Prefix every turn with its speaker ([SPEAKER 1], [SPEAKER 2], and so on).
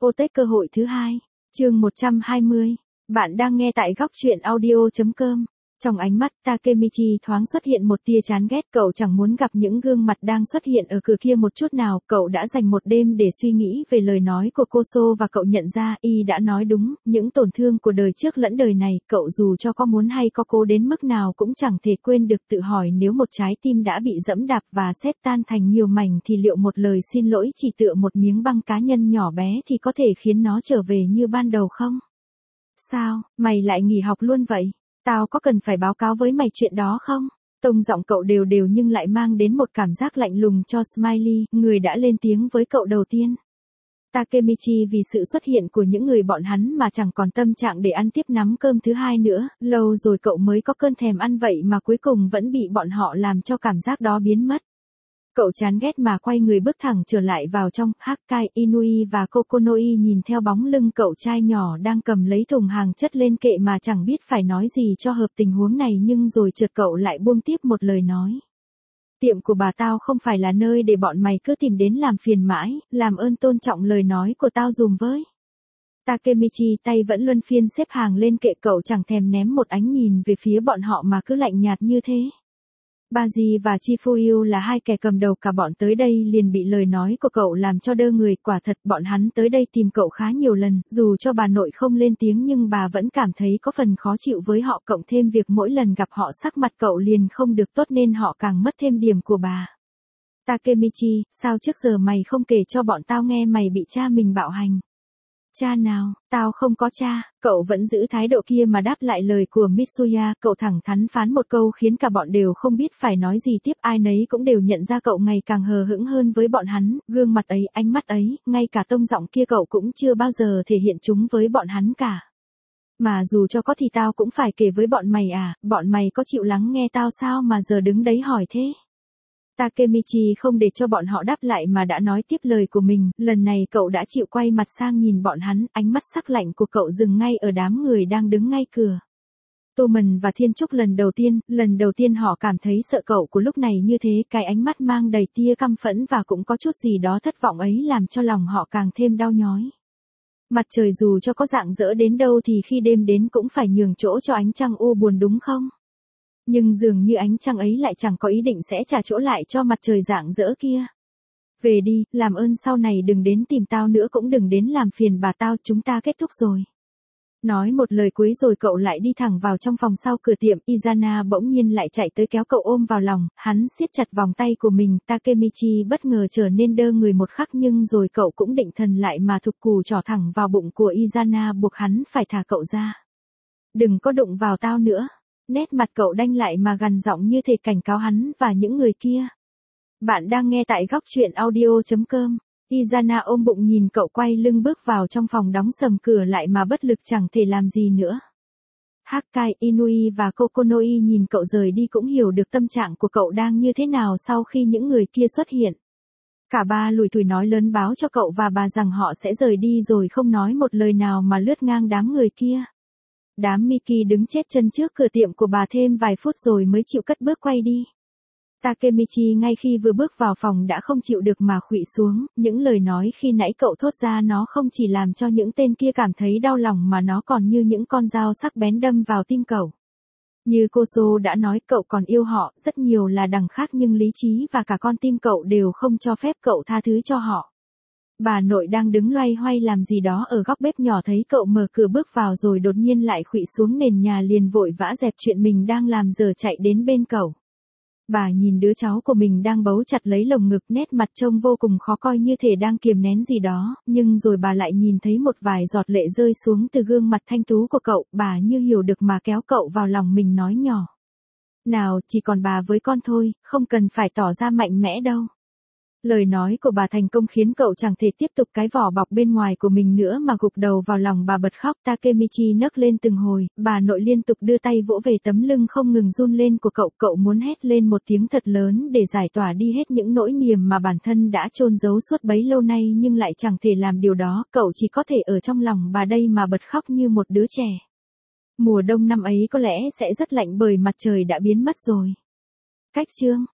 [SPEAKER 1] Ô tết cơ hội thứ hai, chương 120. Bạn đang nghe tại góc truyện audio.com. Trong ánh mắt Takemichi thoáng xuất hiện một tia chán ghét, cậu chẳng muốn gặp những gương mặt đang xuất hiện ở cửa kia một chút nào, cậu đã dành một đêm để suy nghĩ về lời nói của Koso và cậu nhận ra y đã nói đúng, những tổn thương của đời trước lẫn đời này, cậu dù cho có muốn hay có cố đến mức nào cũng chẳng thể quên được tự hỏi nếu một trái tim đã bị dẫm đạp và xếp tan thành nhiều mảnh thì liệu một lời xin lỗi chỉ tựa một miếng băng cá nhân nhỏ bé thì có thể khiến nó trở về như ban đầu không? Sao, mày lại nghỉ học luôn vậy? Tao có cần phải báo cáo với mày chuyện đó không? Tông giọng cậu đều đều nhưng lại mang đến một cảm giác lạnh lùng cho Smiley, người đã lên tiếng với cậu đầu tiên. Takemichi vì sự xuất hiện của những người bọn hắn mà chẳng còn tâm trạng để ăn tiếp nắm cơm thứ hai nữa, lâu rồi cậu mới có cơn thèm ăn vậy mà cuối cùng vẫn bị bọn họ làm cho cảm giác đó biến mất. Cậu chán ghét mà quay người bước thẳng trở lại vào trong. Hakkai, Inui và Kokonoi nhìn theo bóng lưng cậu trai nhỏ đang cầm lấy thùng hàng chất lên kệ mà chẳng biết phải nói gì cho hợp tình huống này, nhưng rồi chợt cậu lại buông tiếp một lời nói. Tiệm của bà tao không phải là nơi để bọn mày cứ tìm đến làm phiền mãi, làm ơn tôn trọng lời nói của tao dùm với. Takemichi tay vẫn luân phiên xếp hàng lên kệ, cậu chẳng thèm ném một ánh nhìn về phía bọn họ mà cứ lạnh nhạt như thế. Baji và Chifuyu là hai kẻ cầm đầu cả bọn tới đây liền bị lời nói của cậu làm cho đơ người, quả thật bọn hắn tới đây tìm cậu khá nhiều lần, dù cho bà nội không lên tiếng nhưng bà vẫn cảm thấy có phần khó chịu với họ, cộng thêm việc mỗi lần gặp họ sắc mặt cậu liền không được tốt nên họ càng mất thêm điểm của bà. Takemichi, sao trước giờ mày không kể cho bọn tao nghe mày bị cha mình bạo hành? Cha nào, tao không có cha. Cậu vẫn giữ thái độ kia mà đáp lại lời của Mitsuya, cậu thẳng thắn phán một câu khiến cả bọn đều không biết phải nói gì tiếp, ai nấy cũng đều nhận ra cậu ngày càng hờ hững hơn với bọn hắn, gương mặt ấy, ánh mắt ấy, ngay cả tông giọng kia cậu cũng chưa bao giờ thể hiện chúng với bọn hắn cả. Mà dù cho có thì tao cũng phải kể với bọn mày à, bọn mày có chịu lắng nghe tao sao mà giờ đứng đấy hỏi thế? Takemichi không để cho bọn họ đáp lại mà đã nói tiếp lời của mình, lần này cậu đã chịu quay mặt sang nhìn bọn hắn, ánh mắt sắc lạnh của cậu dừng ngay ở đám người đang đứng ngay cửa. Tô Mần và Thiên Trúc lần đầu tiên họ cảm thấy sợ cậu của lúc này như thế, cái ánh mắt mang đầy tia căm phẫn và cũng có chút gì đó thất vọng ấy làm cho lòng họ càng thêm đau nhói. Mặt trời dù cho có rạng rỡ đến đâu thì khi đêm đến cũng phải nhường chỗ cho ánh trăng u buồn đúng không? Nhưng dường như ánh trăng ấy lại chẳng có ý định sẽ trả chỗ lại cho mặt trời rạng rỡ kia. Về đi, làm ơn sau này đừng đến tìm tao nữa, cũng đừng đến làm phiền bà tao, chúng ta kết thúc rồi. Nói một lời cuối rồi cậu lại đi thẳng vào trong phòng sau cửa tiệm. Izana bỗng nhiên lại chạy tới kéo cậu ôm vào lòng, hắn siết chặt vòng tay của mình. Takemichi bất ngờ trở nên đơ người một khắc nhưng rồi cậu cũng định thần lại mà thụp cù trỏ thẳng vào bụng của Izana buộc hắn phải thả cậu ra. Đừng có đụng vào tao nữa. Nét mặt cậu đanh lại mà gằn giọng như thể cảnh cáo hắn và những người kia. Bạn đang nghe tại góc truyện audio.com. Izana ôm bụng nhìn cậu quay lưng bước vào trong phòng, đóng sầm cửa lại mà bất lực chẳng thể làm gì nữa. Hakkai, Inui và Kokonoi nhìn cậu rời đi cũng hiểu được tâm trạng của cậu đang như thế nào sau khi những người kia xuất hiện. Cả ba lủi thủi nói lớn báo cho cậu và bà rằng họ sẽ rời đi rồi không nói một lời nào mà lướt ngang đám người kia. Đám Miki đứng chết chân trước cửa tiệm của bà thêm vài phút rồi mới chịu cất bước quay đi. Takemichi ngay khi vừa bước vào phòng đã không chịu được mà khuỵu xuống, những lời nói khi nãy cậu thốt ra nó không chỉ làm cho những tên kia cảm thấy đau lòng mà nó còn như những con dao sắc bén đâm vào tim cậu. Như Koso đã nói, cậu còn yêu họ, rất nhiều là đằng khác nhưng lý trí và cả con tim cậu đều không cho phép cậu tha thứ cho họ. Bà nội đang đứng loay hoay làm gì đó ở góc bếp nhỏ thấy cậu mở cửa bước vào rồi đột nhiên lại khuỵu xuống nền nhà liền vội vã dẹp chuyện mình đang làm giờ chạy đến bên cậu. Bà nhìn đứa cháu của mình đang bấu chặt lấy lồng ngực, nét mặt trông vô cùng khó coi như thể đang kiềm nén gì đó, nhưng rồi bà lại nhìn thấy một vài giọt lệ rơi xuống từ gương mặt thanh tú của cậu, bà như hiểu được mà kéo cậu vào lòng mình nói nhỏ. Nào, chỉ còn bà với con thôi, không cần phải tỏ ra mạnh mẽ đâu. Lời nói của bà thành công khiến cậu chẳng thể tiếp tục cái vỏ bọc bên ngoài của mình nữa mà gục đầu vào lòng bà bật khóc. Takemichi nấc lên từng hồi, bà nội liên tục đưa tay vỗ về tấm lưng không ngừng run lên của cậu. Cậu muốn hét lên một tiếng thật lớn để giải tỏa đi hết những nỗi niềm mà bản thân đã chôn giấu suốt bấy lâu nay nhưng lại chẳng thể làm điều đó. Cậu chỉ có thể ở trong lòng bà đây mà bật khóc như một đứa trẻ. Mùa đông năm ấy có lẽ sẽ rất lạnh bởi mặt trời đã biến mất rồi. Cách chương